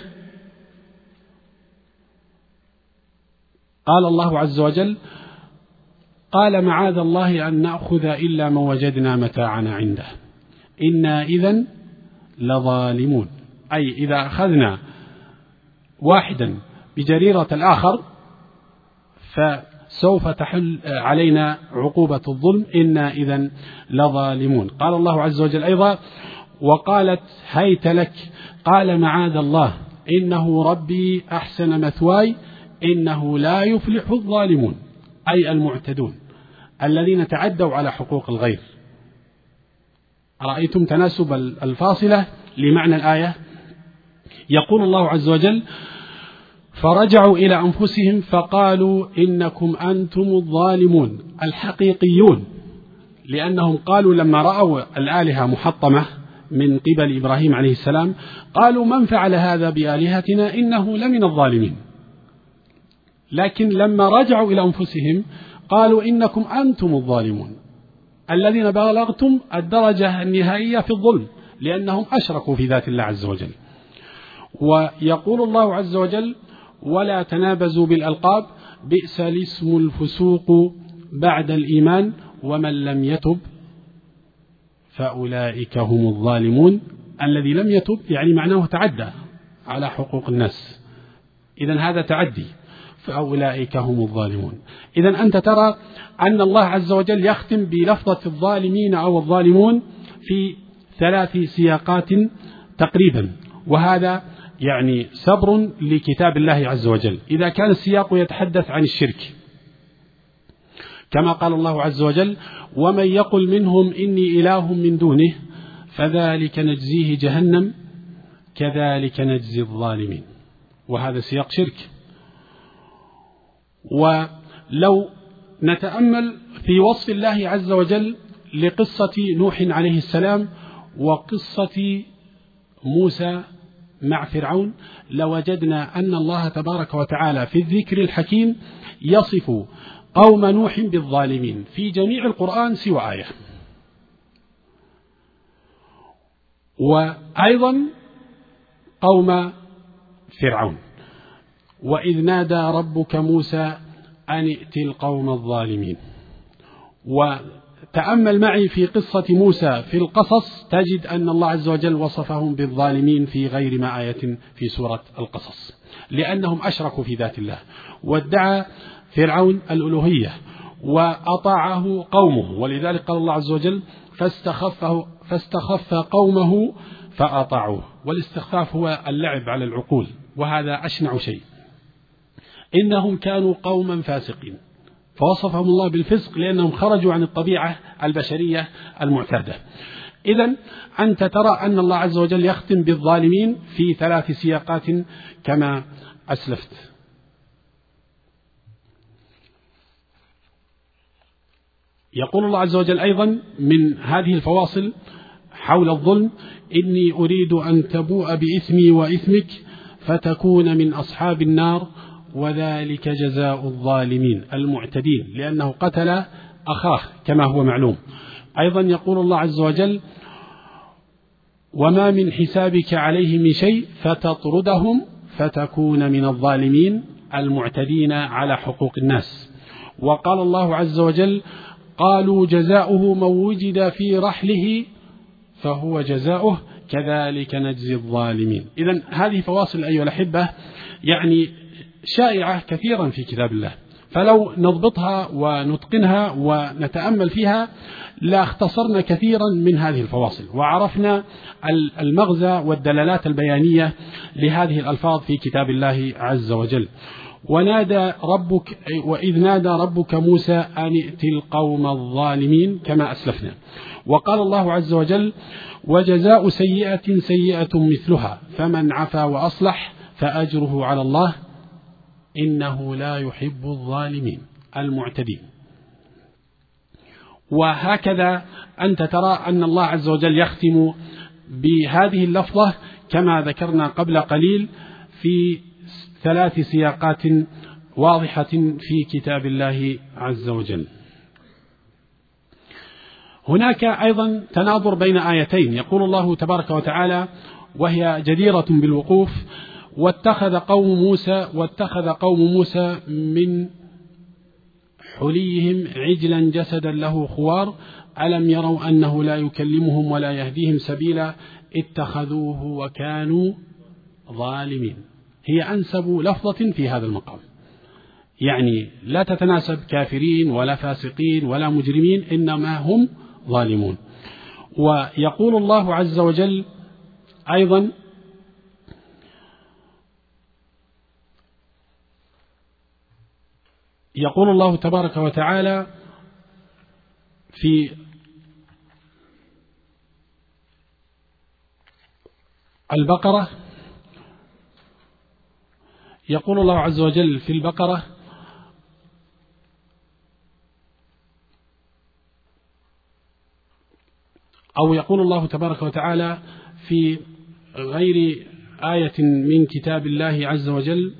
Speaker 2: قال الله عز وجل: قال معاذ الله أن نأخذ إلا من وجدنا متاعنا عنده إنا إذن لظالمون. أي إذا أخذنا واحدا بجريرة الآخر فسوف تحل علينا عقوبة الظلم، إنا إذن لظالمون. قال الله عز وجل أيضا: وقالت هيت لك قال معاذ الله إنه ربي أحسن مثواي إنه لا يفلح الظالمون، أي المعتدون الذين تعدوا على حقوق الغير. رأيتم تناسب الفاصلة لمعنى الآية؟ يقول الله عز وجل: فرجعوا إلى أنفسهم فقالوا إنكم أنتم الظالمون الحقيقيون، لأنهم قالوا لما رأوا الآلهة محطمة من قبل إبراهيم عليه السلام قالوا: من فعل هذا بآلهتنا إنه لمن الظالمين. لكن لما رجعوا إلى أنفسهم قالوا: إنكم أنتم الظالمون الذين بلغتم الدرجة النهائية في الظلم، لأنهم أشركوا في ذات الله عز وجل. ويقول الله عز وجل: ولا تنابزوا بالألقاب بئس الاسم الفسوق بعد الإيمان ومن لم يتب فأولئك هم الظالمون. الذي لم يتب يعني معناه تعدى على حقوق الناس، إذن هذا تعدي، فأولئك هم الظالمون. إذن أنت ترى أن الله عز وجل يختم بلفظة الظالمين أو الظالمون في ثلاث سياقات تقريبا، وهذا يعني سبر لكتاب الله عز وجل. إذا كان السياق يتحدث عن الشرك كما قال الله عز وجل: ومن يقل منهم إني إله من دونه فذلك نجزيه جهنم كذلك نجزي الظالمين، وهذا سياق شرك. ولو نتأمل في وصف الله عز وجل لقصة نوح عليه السلام وقصة موسى مع فرعون لوجدنا أن الله تبارك وتعالى في الذكر الحكيم يصف قوم نوح بالظالمين في جميع القرآن سوى آية. وأيضا قوم فرعون: وإذ نادى ربك موسى أن ائت القوم الظالمين. وتأمل معي في قصة موسى في القصص تجد أن الله عز وجل وصفهم بالظالمين في غير ما آية في سورة القصص، لأنهم أشركوا في ذات الله، وادعى فرعون الألوهية وأطاعه قومه، ولذلك قال الله عز وجل: فاستخفه فاستخف قومه فأطاعوه. والاستخفاف هو اللعب على العقول، وهذا أشنع شيء. إنهم كانوا قوما فاسقين، فوصفهم الله بالفسق لأنهم خرجوا عن الطبيعة البشرية المعتادة. إذن أنت ترى أن الله عز وجل يختم بالظالمين في ثلاث سياقات كما أسلفت. يقول الله عز وجل أيضا من هذه الفواصل حول الظلم: إني أريد أن تبوء بإثمي وإثمك فتكون من أصحاب النار وذلك جزاء الظالمين المعتدين، لأنه قتل أخاه كما هو معلوم. أيضا يقول الله عز وجل: وما من حسابك عليه من شيء فتطردهم فتكون من الظالمين المعتدين على حقوق الناس. وقال الله عز وجل: قالوا جزاؤه من وجد في رحله فهو جزاؤه كذلك نجزي الظالمين. إذن هذه فواصل أيها الأحبة يعني شائعة كثيرا في كتاب الله، فلو نضبطها ونتقنها ونتأمل فيها لا اختصرنا كثيرا من هذه الفواصل، وعرفنا المغزى والدلالات البيانية لهذه الألفاظ في كتاب الله عز وجل. ونادى ربك وإذ نادى ربك موسى أن ائت القوم الظالمين كما أسلفنا. وقال الله عز وجل: وجزاء سيئة سيئة مثلها فمن عفا وأصلح فأجره على الله إنه لا يحب الظالمين المعتدين. وهكذا أنت ترى أن الله عز وجل يختم بهذه اللفظة كما ذكرنا قبل قليل في ثلاث سياقات واضحة في كتاب الله عز وجل. هناك أيضا تناظر بين آيتين، يقول الله تبارك وتعالى وهي جديرة بالوقوف: واتخذ قوم موسى واتخذ قوم موسى من حليهم عجلا جسدا له خوار ألم يروا أنه لا يكلمهم ولا يهديهم سبيلا اتخذوه وكانوا ظالمين. هي أنسب لفظة في هذا المقام، يعني لا تتناسب كافرين ولا فاسقين ولا مجرمين، إنما هم ظالمون. ويقول الله عز وجل أيضا: يقول الله تبارك وتعالى في البقرة، يقول الله عز وجل في البقرة: أو يقول الله تبارك وتعالى في غير آية من كتاب الله عز وجل: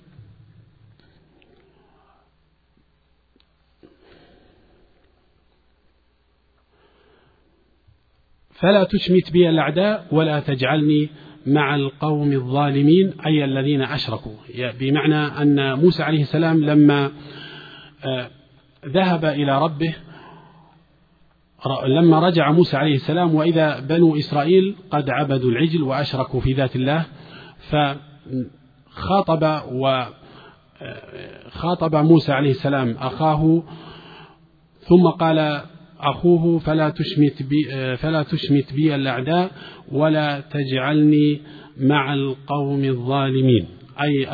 Speaker 2: فلا تشمت بي الأعداء ولا تجعلني مع القوم الظالمين، أي الذين أشركوا. بمعنى أن موسى عليه السلام لما ذهب إلى ربه، لما رجع موسى عليه السلام وإذا بنو إسرائيل قد عبدوا العجل وأشركوا في ذات الله، فخاطب وخاطب موسى عليه السلام أخاه، ثم قال أخوه: فلا تشمت بي, فلا تشمت بي الأعداء ولا تجعلني مع القوم الظالمين، أي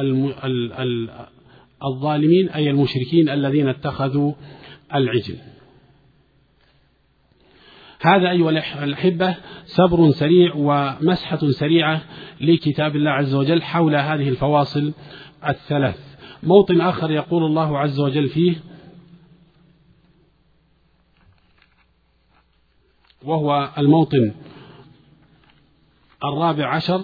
Speaker 2: الظالمين أي المشركين الذين اتخذوا العجل. هذا أيها الأحبة سبر سريع ومسحة سريعة لكتاب الله عز وجل حول هذه الفواصل الثلاث. موطن آخر يقول الله عز وجل فيه، وهو الموطن الرابع عشر: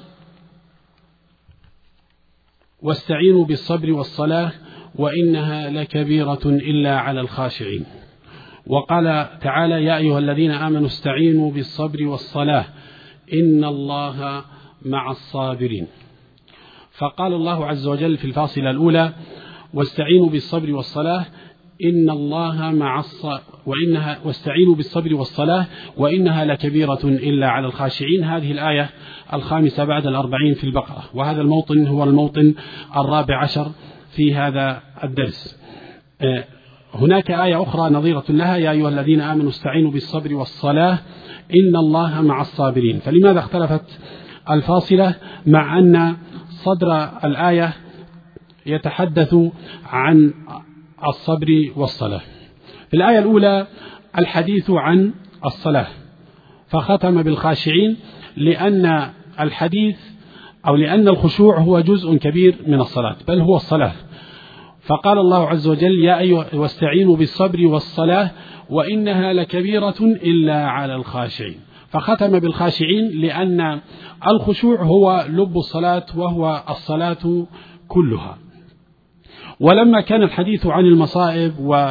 Speaker 2: واستعينوا بالصبر والصلاة وإنها لكبيرة إلا على الخاشعين. وقال تعالى: يا أيها الذين آمنوا استعينوا بالصبر والصلاة إن الله مع الصابرين. فقال الله عز وجل في الفاصلة الأولى: واستعينوا بالصبر والصلاة إن الله مع الص... وإنها واستعينوا بالصبر والصلاة وإنها لكبيرة إلا على الخاشعين. هذه الآية الخامسة بعد الأربعين في البقرة، وهذا الموطن هو الموطن الرابع عشر في هذا الدرس. هناك آية أخرى نظيرة لها: يا أيها الذين آمنوا استعينوا بالصبر والصلاة إن الله مع الصابرين. فلماذا اختلفت الفاصلة مع أن صدر الآية يتحدث عن الصبر والصلاة؟ في الآية الأولى الحديث عن الصلاة، فختم بالخاشعين لأن الحديث أو لأن الخشوع هو جزء كبير من الصلاة، بل هو الصلاة. فقال الله عز وجل: يا أيها واستعينوا بالصبر والصلاة وإنها لكبيرة إلا على الخاشعين. فختم بالخاشعين لأن الخشوع هو لب الصلاة وهو الصلاة كلها. ولما كان الحديث عن المصائب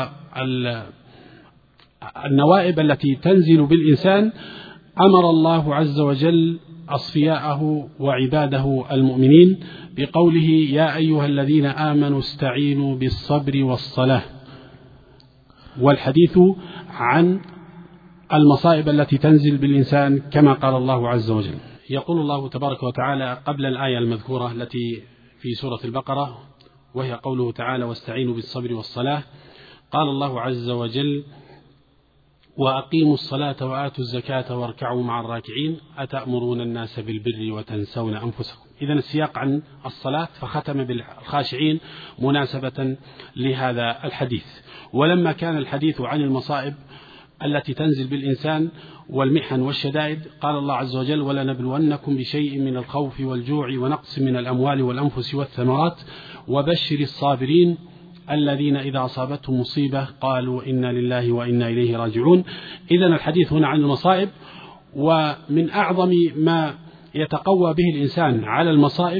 Speaker 2: والنوائب التي تنزل بالإنسان، أمر الله عز وجل أصفياءه وعباده المؤمنين بقوله: يا أيها الذين آمنوا استعينوا بالصبر والصلاة، والحديث عن المصائب التي تنزل بالإنسان كما قال الله عز وجل. يقول الله تبارك وتعالى قبل الآية المذكورة التي في سورة البقرة: وهي قوله تعالى واستعينوا بالصبر والصلاة. قال الله عز وجل وأقيموا الصلاة وآتوا الزكاة واركعوا مع الراكعين أتأمرون الناس بالبر وتنسون أنفسكم. إذن السياق عن الصلاة فختم بالخاشعين مناسبة لهذا الحديث. ولما كان الحديث عن المصائب التي تنزل بالإنسان والمحن والشدائد قال الله عز وجل ولنبلونكم بشيء من الخوف والجوع ونقص من الأموال والأنفس والثمرات وبشر الصابرين الذين إذا أصابتهم مصيبة قالوا إنا لله وإنا إليه راجعون. إذن الحديث هنا عن المصائب، ومن أعظم ما يتقوى به الإنسان على المصائب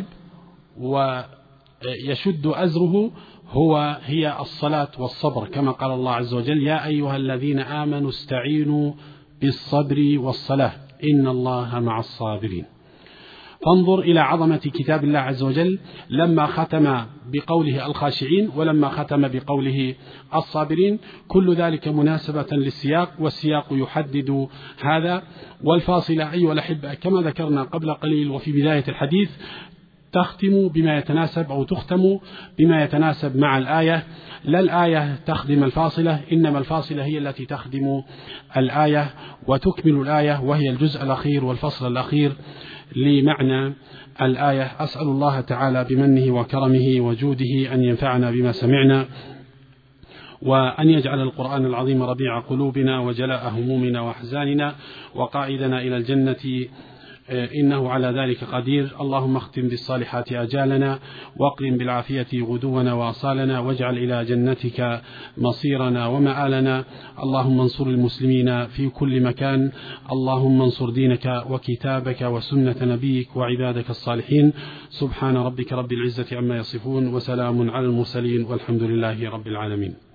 Speaker 2: ويشد أزره هو هي الصلاة والصبر، كما قال الله عز وجل يا أيها الذين آمنوا استعينوا بالصبر والصلاة إن الله مع الصابرين. فانظر إلى عظمة كتاب الله عز وجل لما ختم بقوله الخاشعين ولما ختم بقوله الصابرين، كل ذلك مناسبة للسياق، والسياق يحدد هذا. والفاصلة أيها الأحبة كما ذكرنا قبل قليل وفي بداية الحديث تختم بما يتناسب أو تختم بما يتناسب مع الآية، لا الآية تخدم الفاصلة، إنما الفاصلة هي التي تخدم الآية وتكمل الآية، وهي الجزء الأخير والفصل الأخير لمعنى الآية. أسأل الله تعالى بمنه وكرمه وجوده أن ينفعنا بما سمعنا، وأن يجعل القرآن العظيم ربيع قلوبنا وجلاء همومنا وأحزاننا وقائدنا إلى الجنة إنه على ذلك قدير. اللهم اختم بالصالحات أجالنا واقرم بالعافية غدونا وأصالنا واجعل إلى جنتك مصيرنا ومآلنا. اللهم انصر المسلمين في كل مكان، اللهم انصر دينك وكتابك وسنة نبيك وعبادك الصالحين. سبحان ربك رب العزة عما يصفون وسلام على المرسلين والحمد لله رب العالمين.